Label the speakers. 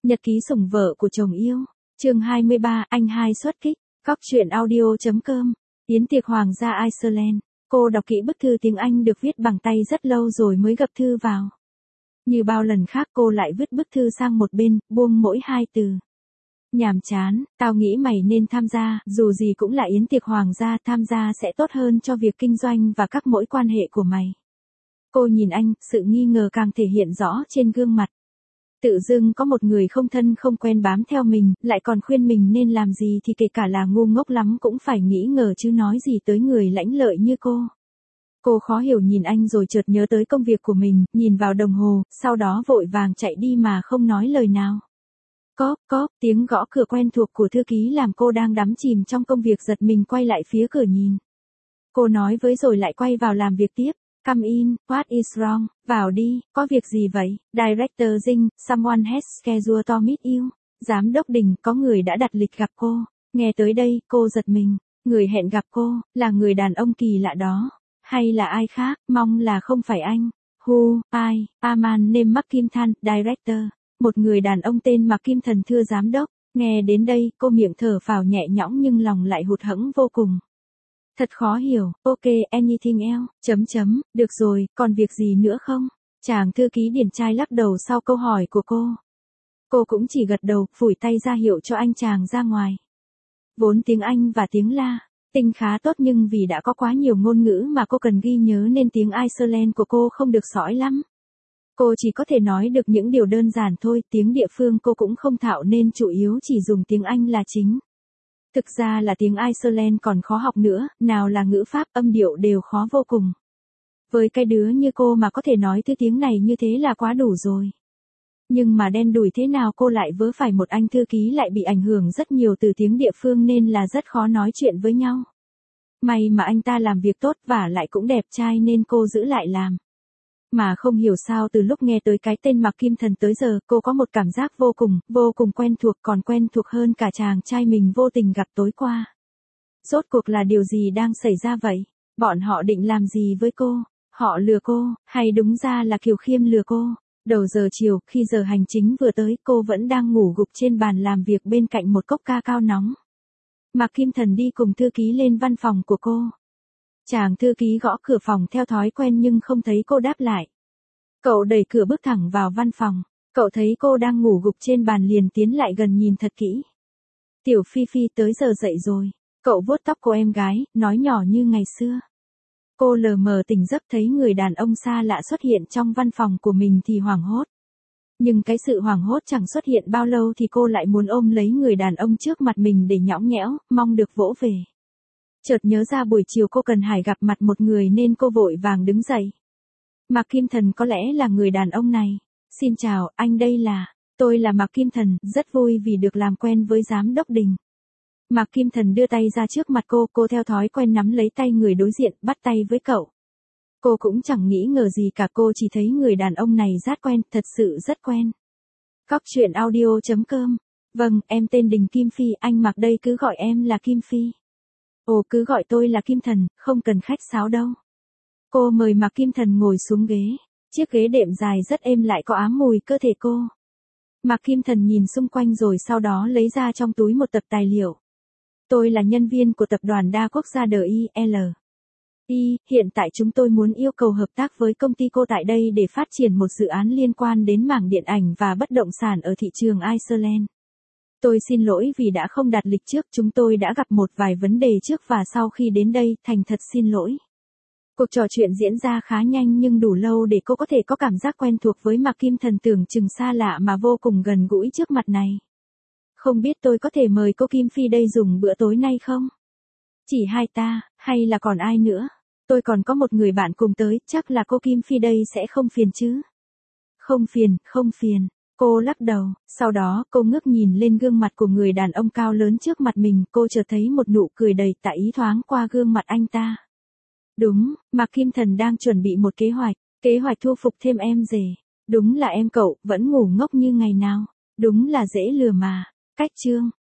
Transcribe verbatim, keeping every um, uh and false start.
Speaker 1: Nhật ký sủng vợ của chồng yêu. Chương hai mươi ba, anh hai xuất kích. Góc truyện audio chấm com. Yến tiệc hoàng gia Iceland. Cô đọc kỹ bức thư tiếng Anh được viết bằng tay rất lâu rồi mới gập thư vào. Như bao lần khác cô lại vứt bức thư sang một bên, buông mỗi hai từ. Nhàm chán, tao nghĩ mày nên tham gia, dù gì cũng là yến tiệc hoàng gia, tham gia sẽ tốt hơn cho việc kinh doanh và các mối quan hệ của mày. Cô nhìn anh, sự nghi ngờ càng thể hiện rõ trên gương mặt. Tự dưng có một người không thân không quen bám theo mình, lại còn khuyên mình nên làm gì thì kể cả là ngu ngốc lắm cũng phải nghĩ ngờ chứ nói gì tới người lãnh lợi như cô. Cô khó hiểu nhìn anh rồi chợt nhớ tới công việc của mình, nhìn vào đồng hồ, sau đó vội vàng chạy đi mà không nói lời nào. Cóp, cóp, tiếng gõ cửa quen thuộc của thư ký làm cô đang đắm chìm trong công việc giật mình quay lại phía cửa nhìn. Cô nói với rồi lại quay vào làm việc tiếp. Come in, what is wrong? Vào đi, có việc gì vậy? Director Dinh, someone has scheduled to meet you. Giám đốc Đình, có người đã đặt lịch gặp cô. Nghe tới đây, cô giật mình. Người hẹn gặp cô, là người đàn ông kỳ lạ đó. Hay là ai khác, mong là không phải anh. Who, ai, a man name Mạc Kim Than, director. Một người đàn ông tên Mạc Kim Thần thưa giám đốc. Nghe đến đây, cô miệng thở phào nhẹ nhõm nhưng lòng lại hụt hẫng vô cùng. Thật khó hiểu, ok, anything else, chấm chấm, được rồi, còn việc gì nữa không? Chàng thư ký điển trai lắc đầu sau câu hỏi của cô. Cô cũng chỉ gật đầu, phủi tay ra hiệu cho anh chàng ra ngoài. Vốn tiếng Anh và tiếng La, tinh khá tốt nhưng vì đã có quá nhiều ngôn ngữ mà cô cần ghi nhớ nên tiếng Iceland của cô không được sõi lắm. Cô chỉ có thể nói được những điều đơn giản thôi, tiếng địa phương cô cũng không thạo nên chủ yếu chỉ dùng tiếng Anh là chính. Thực ra là tiếng Iceland còn khó học nữa, nào là ngữ pháp âm điệu đều khó vô cùng. Với cái đứa như cô mà có thể nói thứ tiếng này như thế là quá đủ rồi. Nhưng mà đen đủi thế nào cô lại vớ phải một anh thư ký lại bị ảnh hưởng rất nhiều từ tiếng địa phương nên là rất khó nói chuyện với nhau. May mà anh ta làm việc tốt và lại cũng đẹp trai nên cô giữ lại làm. Mà không hiểu sao từ lúc nghe tới cái tên Mạc Kim Thần tới giờ, cô có một cảm giác vô cùng, vô cùng quen thuộc, còn quen thuộc hơn cả chàng trai mình vô tình gặp tối qua. Rốt cuộc là điều gì đang xảy ra vậy? Bọn họ định làm gì với cô? Họ lừa cô, hay đúng ra là Kiều Khiêm lừa cô? Đầu giờ chiều, khi giờ hành chính vừa tới, cô vẫn đang ngủ gục trên bàn làm việc bên cạnh một cốc ca cao nóng. Mạc Kim Thần đi cùng thư ký lên văn phòng của cô. Chàng thư ký gõ cửa phòng theo thói quen nhưng không thấy cô đáp lại. Cậu đẩy cửa bước thẳng vào văn phòng. Cậu thấy cô đang ngủ gục trên bàn liền tiến lại gần nhìn thật kỹ. Tiểu Phi Phi tới giờ dậy rồi. Cậu vuốt tóc cô em gái, nói nhỏ như ngày xưa. Cô lờ mờ tỉnh giấc thấy người đàn ông xa lạ xuất hiện trong văn phòng của mình thì hoảng hốt. Nhưng cái sự hoảng hốt chẳng xuất hiện bao lâu thì cô lại muốn ôm lấy người đàn ông trước mặt mình để nhõng nhẽo, mong được vỗ về. Chợt nhớ ra buổi chiều cô cần phải gặp mặt một người nên cô vội vàng đứng dậy. Mạc Kim Thần có lẽ là người đàn ông này. Xin chào, anh đây là, tôi là Mạc Kim Thần, rất vui vì được làm quen với giám đốc Đình. Mạc Kim Thần đưa tay ra trước mặt cô, cô theo thói quen nắm lấy tay người đối diện, bắt tay với cậu. Cô cũng chẳng nghĩ ngờ gì cả, cô chỉ thấy người đàn ông này rất quen, thật sự rất quen. Góc truyện audio chấm com. Vâng, em tên Đình Kim Phi, anh Mạc đây cứ gọi em là Kim Phi. Ồ, cứ gọi tôi là Kim Thần, không cần khách sáo đâu. Cô mời Mạc Kim Thần ngồi xuống ghế. Chiếc ghế đệm dài rất êm lại có ám mùi cơ thể cô. Mạc Kim Thần nhìn xung quanh rồi sau đó lấy ra trong túi một tập tài liệu. Tôi là nhân viên của tập đoàn đa quốc gia đê i lờ. I, hiện tại chúng tôi muốn yêu cầu hợp tác với công ty cô tại đây để phát triển một dự án liên quan đến mảng điện ảnh và bất động sản ở thị trường Iceland. Tôi xin lỗi vì đã không đặt lịch trước, chúng tôi đã gặp một vài vấn đề trước và sau khi đến đây, thành thật xin lỗi. Cuộc trò chuyện diễn ra khá nhanh nhưng đủ lâu để cô có thể có cảm giác quen thuộc với Mạc Kim Thần tưởng chừng xa lạ mà vô cùng gần gũi trước mặt này. Không biết tôi có thể mời cô Kim Phi đây dùng bữa tối nay không? Chỉ hai ta, hay là còn ai nữa? Tôi còn có một người bạn cùng tới, chắc là cô Kim Phi đây sẽ không phiền chứ? Không phiền, không phiền. Cô lắc đầu, sau đó cô ngước nhìn lên gương mặt của người đàn ông cao lớn trước mặt mình, cô chợt thấy một nụ cười đầy tà ý thoáng qua gương mặt anh ta. Đúng, Mạc Kim Thần đang chuẩn bị một kế hoạch, kế hoạch thu phục thêm em rể. Đúng là em cậu, vẫn ngủ ngốc như ngày nào. Đúng là dễ lừa mà. Cách chương.